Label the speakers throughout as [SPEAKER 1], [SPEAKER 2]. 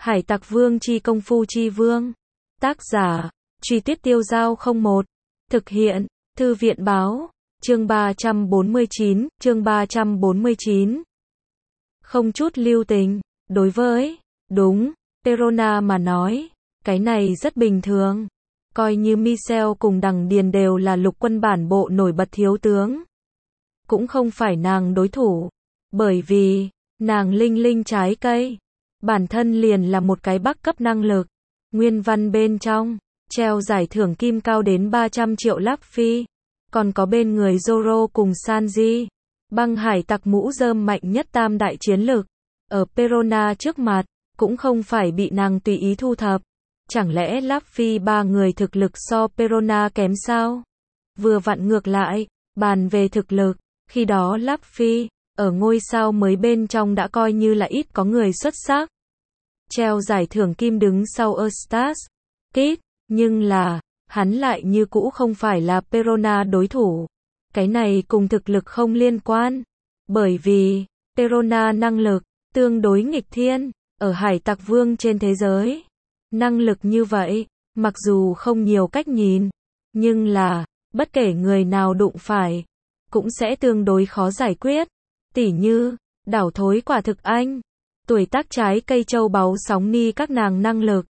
[SPEAKER 1] Hải Tặc Vương chi công phu chi vương. Tác giả, Truy Tuyết Tiêu Giao 01. Thực hiện, Thư viện Báo. Chương 349, chương 349. Không chút lưu tình, đối với, đúng, Perona mà nói, cái này rất bình thường. Coi như Michel cùng Đằng Điền đều là lục quân bản bộ nổi bật thiếu tướng. Cũng không phải nàng đối thủ, bởi vì, nàng linh linh trái cây. Bản thân liền là một cái bắc cấp năng lực. Nguyên văn bên trong, treo giải thưởng kim cao đến 300 triệu lắc phi. Còn có bên người Zoro cùng Sanji. Băng hải tặc mũ rơm mạnh nhất tam đại chiến lực. Ở Perona trước mặt, cũng không phải bị nàng tùy ý thu thập. Chẳng lẽ Luffy ba người thực lực so Perona kém sao? Vừa vặn ngược lại, bàn về thực lực, khi đó Luffy, ở ngôi sao mới bên trong đã coi như là ít có người xuất sắc. Treo giải thưởng kim đứng sau Eustace, Kid, nhưng là, hắn lại như cũ không phải là Perona đối thủ. Cái này cùng thực lực không liên quan, bởi vì, Perona năng lực, tương đối nghịch thiên, ở Hải Tặc Vương trên thế giới. Năng lực như vậy, mặc dù không nhiều cách nhìn, nhưng là, bất kể người nào đụng phải, cũng sẽ tương đối khó giải quyết. Tỉ như, đảo thối quả thực anh, tuổi tác trái cây châu báu sóng ni các nàng năng lực.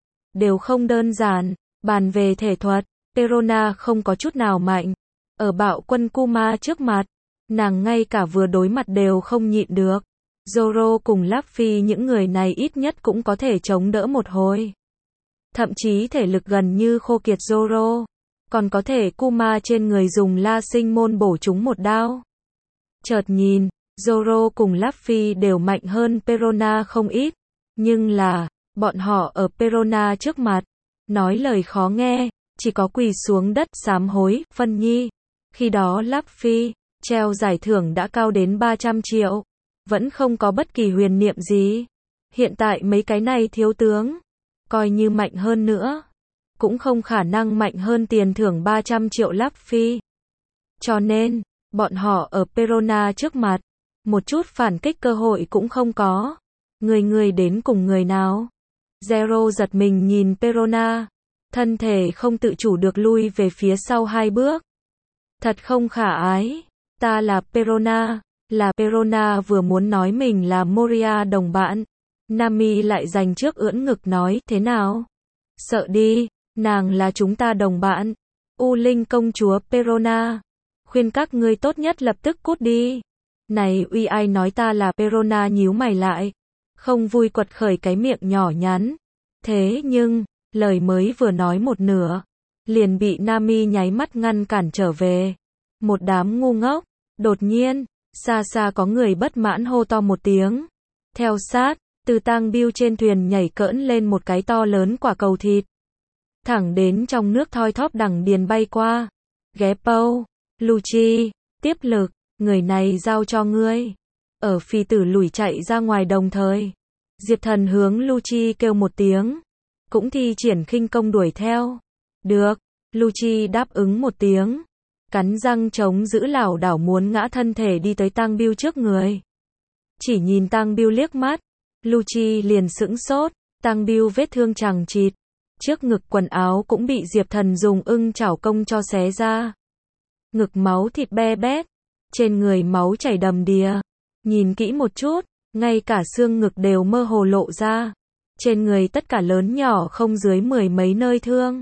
[SPEAKER 1] Đều không đơn giản, bàn về thể thuật, Perona không có chút nào mạnh. Ở bạo quân Kuma trước mặt, nàng ngay cả vừa đối mặt đều không nhịn được. Zoro cùng Luffy những người này ít nhất cũng có thể chống đỡ một hồi. Thậm chí thể lực gần như khô kiệt Zoro. Còn có thể Kuma trên người dùng la sinh môn bổ chúng một đao. Chợt nhìn, Zoro cùng Luffy đều mạnh hơn Perona không ít. Nhưng là, bọn họ ở Perona trước mặt, nói lời khó nghe, chỉ có quỳ xuống đất sám hối, phân nhi. Khi đó Luffy, treo giải thưởng đã cao đến 300 triệu. Vẫn không có bất kỳ huyền niệm gì. Hiện tại mấy cái này thiếu tướng, coi như mạnh hơn nữa, cũng không khả năng mạnh hơn tiền thưởng 300 triệu Luffy. Cho nên, bọn họ ở Perona trước mặt, một chút phản kích cơ hội cũng không có. Người đến cùng người nào? Zero giật mình nhìn Perona, thân thể không tự chủ được lui về phía sau 2 bước. Thật không khả ái, ta là Perona. Là Perona vừa muốn nói mình là Moria đồng bạn. Nami lại giành trước ưỡn ngực nói, thế nào? Sợ đi, nàng là chúng ta đồng bạn. U Linh công chúa Perona, khuyên các ngươi tốt nhất lập tức cút đi. Này uy ai nói ta là Perona nhíu mày lại, không vui quật khởi cái miệng nhỏ nhắn. Thế nhưng, lời mới vừa nói một nửa, liền bị Nami nháy mắt ngăn cản trở về. Một đám ngu ngốc, đột nhiên, xa xa có người bất mãn hô to một tiếng. Theo sát, từ tang biêu trên thuyền nhảy cỡn lên một cái to lớn quả cầu thịt. Thẳng đến trong nước thoi thóp Đằng Điền bay qua. Geppo, Lucci, tiếp lực, người này giao cho ngươi. Ở phi tử lủi chạy ra ngoài đồng thời. Diệp Thần hướng Lucci kêu một tiếng. Cũng thi triển khinh công đuổi theo. Được, Lucci đáp ứng một tiếng. Cắn răng chống giữ lảo đảo muốn ngã thân thể đi tới tang biêu trước người. Chỉ nhìn tang biêu liếc mắt, Lucci liền sững sốt. Tang biêu vết thương chằng chịt, trước ngực quần áo cũng bị Diệp Thần dùng ưng chảo công cho xé ra. Ngực máu thịt be bét, trên người máu chảy đầm đìa. Nhìn kỹ một chút, ngay cả xương ngực đều mơ hồ lộ ra. Trên người tất cả lớn nhỏ không dưới 10 mấy nơi thương.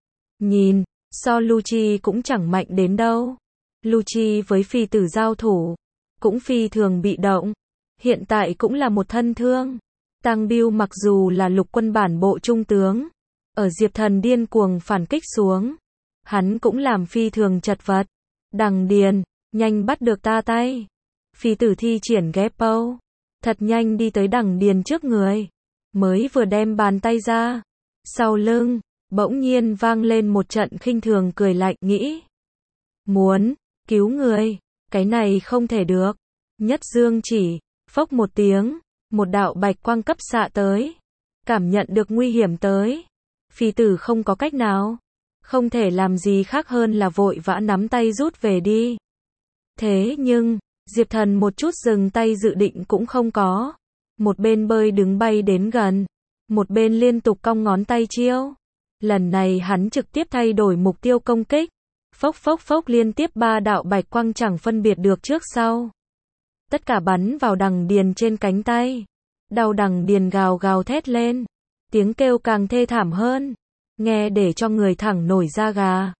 [SPEAKER 1] Nhìn, so Lucci cũng chẳng mạnh đến đâu. Lucci với phi tử giao thủ, cũng phi thường bị động. Hiện tại cũng là một thân thương. Tang Biêu mặc dù là lục quân bản bộ trung tướng, ở Diệp Thần điên cuồng phản kích xuống, hắn cũng làm phi thường chật vật. Đằng Điền, nhanh bắt được ta tay. Phi tử thi triển Geppo, thật nhanh đi tới Đằng Điền trước người. Mới vừa đem bàn tay ra, sau lưng, bỗng nhiên vang lên một trận khinh thường cười lạnh, nghĩ. Muốn, cứu người, cái này không thể được. Nhất dương chỉ, phốc một tiếng, một đạo bạch quang cấp xạ tới. Cảm nhận được nguy hiểm tới. Phi tử không có cách nào. Không thể làm gì khác hơn là vội vã nắm tay rút về đi. Thế nhưng, Diệp Thần một chút dừng tay dự định cũng không có. Một bên bơi đứng bay đến gần. một bên liên tục cong ngón tay chiêu. Lần này hắn trực tiếp thay đổi mục tiêu công kích. Phốc phốc phốc liên tiếp 3 đạo bạch quang chẳng phân biệt được trước sau. Tất cả bắn vào đằng điền trên cánh tay. Đau đằng điền gào gào thét lên. Tiếng kêu càng thê thảm hơn. Nghe để cho người thẳng nổi da gà.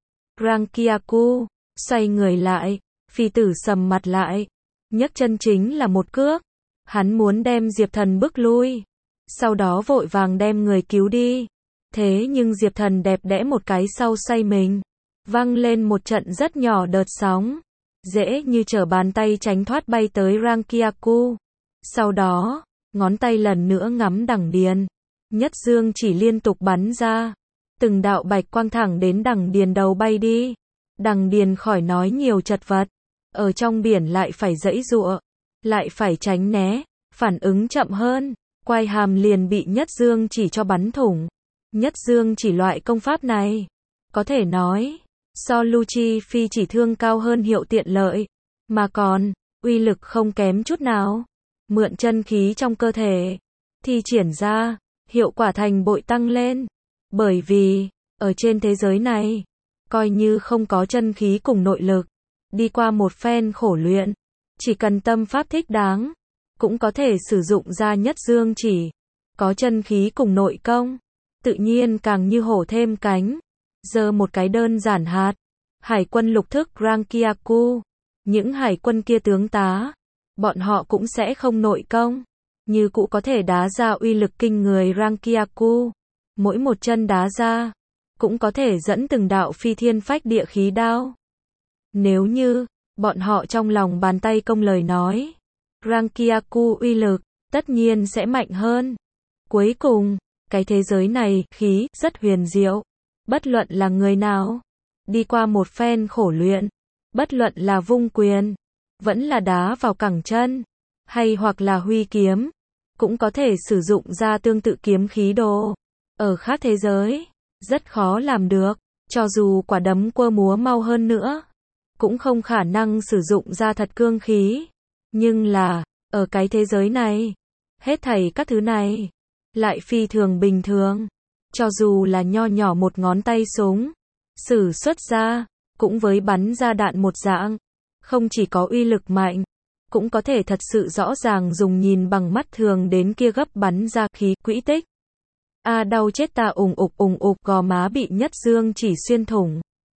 [SPEAKER 1] Rankiaku xoay người lại. Phi tử sầm mặt lại. Nhấc chân chính là một cước. Hắn muốn đem Diệp Thần bức lui. Sau đó vội vàng đem người cứu đi. Thế nhưng Diệp Thần đẹp đẽ một cái sau xoay mình. Văng lên một trận rất nhỏ đợt sóng. Dễ như trở bàn tay tránh thoát bay tới Rankiaku. Sau đó, ngón tay lần nữa ngắm đằng điền. Nhất dương chỉ liên tục bắn ra. Từng đạo bạch quang thẳng đến đằng điền đầu bay đi. Đằng điền khỏi nói nhiều chật vật. Ở trong biển lại phải giãy giụa. Lại phải tránh né. Phản ứng chậm hơn. Quai hàm liền bị nhất dương chỉ cho bắn thủng. Nhất dương chỉ loại công pháp này. Có thể nói. So Luchi Phi chỉ thương cao hơn hiệu tiện lợi. Mà còn. Uy lực không kém chút nào. Mượn chân khí trong cơ thể. Thi triển ra. Hiệu quả thành bội tăng lên. Bởi vì. Ở trên thế giới này. Coi như không có chân khí cùng nội lực. Đi qua một phen khổ luyện. Chỉ cần tâm pháp thích đáng. Cũng có thể sử dụng ra nhất dương chỉ. Có chân khí cùng nội công. Tự nhiên càng như hổ thêm cánh. Giờ một cái đơn giản hạt. Hải quân lục thức Rankiaku. Những hải quân kia tướng tá. Bọn họ cũng sẽ không nội công. Như cũ có thể đá ra uy lực kinh người Rankiaku. Mỗi một chân đá ra. Cũng có thể dẫn từng đạo phi thiên phách địa khí đao. Nếu như. Bọn họ trong lòng bàn tay công lời nói. Rankiaku uy lực. Tất nhiên sẽ mạnh hơn. Cuối cùng. Cái thế giới này, khí, rất huyền diệu. Bất luận là người nào. Đi qua một phen khổ luyện. Bất luận là vung quyền. Vẫn là đá vào cẳng chân. Hay hoặc là huy kiếm. Cũng có thể sử dụng ra tương tự kiếm khí đồ. Ở khác thế giới. Rất khó làm được. Cho dù quả đấm quơ múa mau hơn nữa. Cũng không khả năng sử dụng ra thật cương khí. Nhưng là. Ở cái thế giới này. Hết thảy các thứ này. Lại phi thường bình thường. Cho dù là nho nhỏ một ngón tay súng. Sử xuất ra. Cũng với bắn ra đạn một dạng. Không chỉ có uy lực mạnh. Cũng có thể thật sự rõ ràng dùng nhìn bằng mắt thường đến kia gấp bắn ra khí quỹ tích. Đau chết ta ủng ục gò má bị nhất dương chỉ xuyên thủng.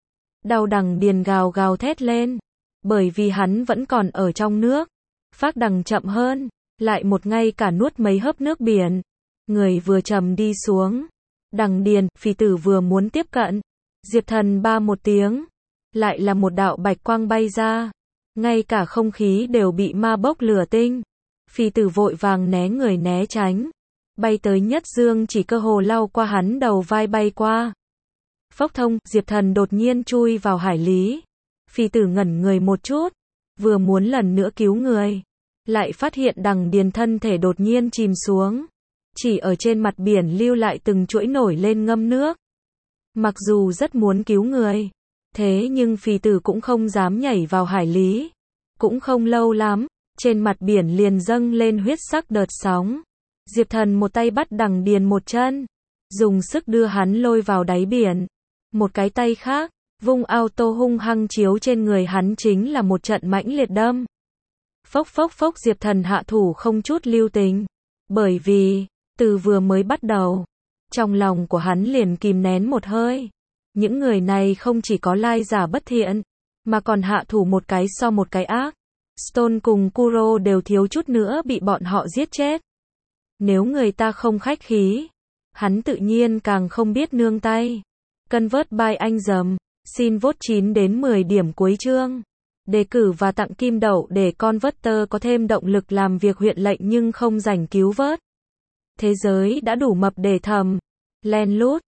[SPEAKER 1] Đau đằng điền gào gào thét lên. Bởi vì hắn vẫn còn ở trong nước. Phác đằng chậm hơn. Lại một ngay cả nuốt mấy hớp nước biển. Người vừa trầm đi xuống. Đằng điền, phi tử vừa muốn tiếp cận. Diệp Thần ba một tiếng. Lại là một đạo bạch quang bay ra. Ngay cả không khí đều bị ma bốc lửa tinh. Phi tử vội vàng né người né tránh. Bay tới nhất dương chỉ cơ hồ lau qua hắn đầu vai bay qua. Phốc thông, Diệp Thần đột nhiên chui vào hải lý. Phi tử ngẩn người một chút. Vừa muốn lần nữa cứu người. Lại phát hiện đằng điền thân thể đột nhiên chìm xuống. Chỉ ở trên mặt biển lưu lại từng chuỗi nổi lên ngâm nước. Mặc dù rất muốn cứu người. Thế nhưng phi tử cũng không dám nhảy vào hải lý. Cũng không lâu lắm. Trên mặt biển liền dâng lên huyết sắc đợt sóng. Diệp Thần một tay bắt đằng điền một chân. Dùng sức đưa hắn lôi vào đáy biển. Một cái tay khác. Vung auto hung hăng chiếu trên người hắn chính là một trận mãnh liệt đâm. Phốc phốc phốc Diệp Thần hạ thủ không chút lưu tình. Bởi vì. Từ vừa mới bắt đầu. Trong lòng của hắn liền kìm nén một hơi. Những người này không chỉ có lai giả bất thiện. Mà còn hạ thủ một cái so một cái ác. Stone cùng Kuro đều thiếu chút nữa bị bọn họ giết chết. Nếu người ta không khách khí. Hắn tự nhiên càng không biết nương tay. Convert by anh dầm. Xin vote 9 đến 10 điểm cuối chương. Đề cử và tặng kim đậu để Converter có thêm động lực làm việc huyện lệnh nhưng không rảnh cứu vớt. Thế giới đã đủ mập để thầm. Len lút.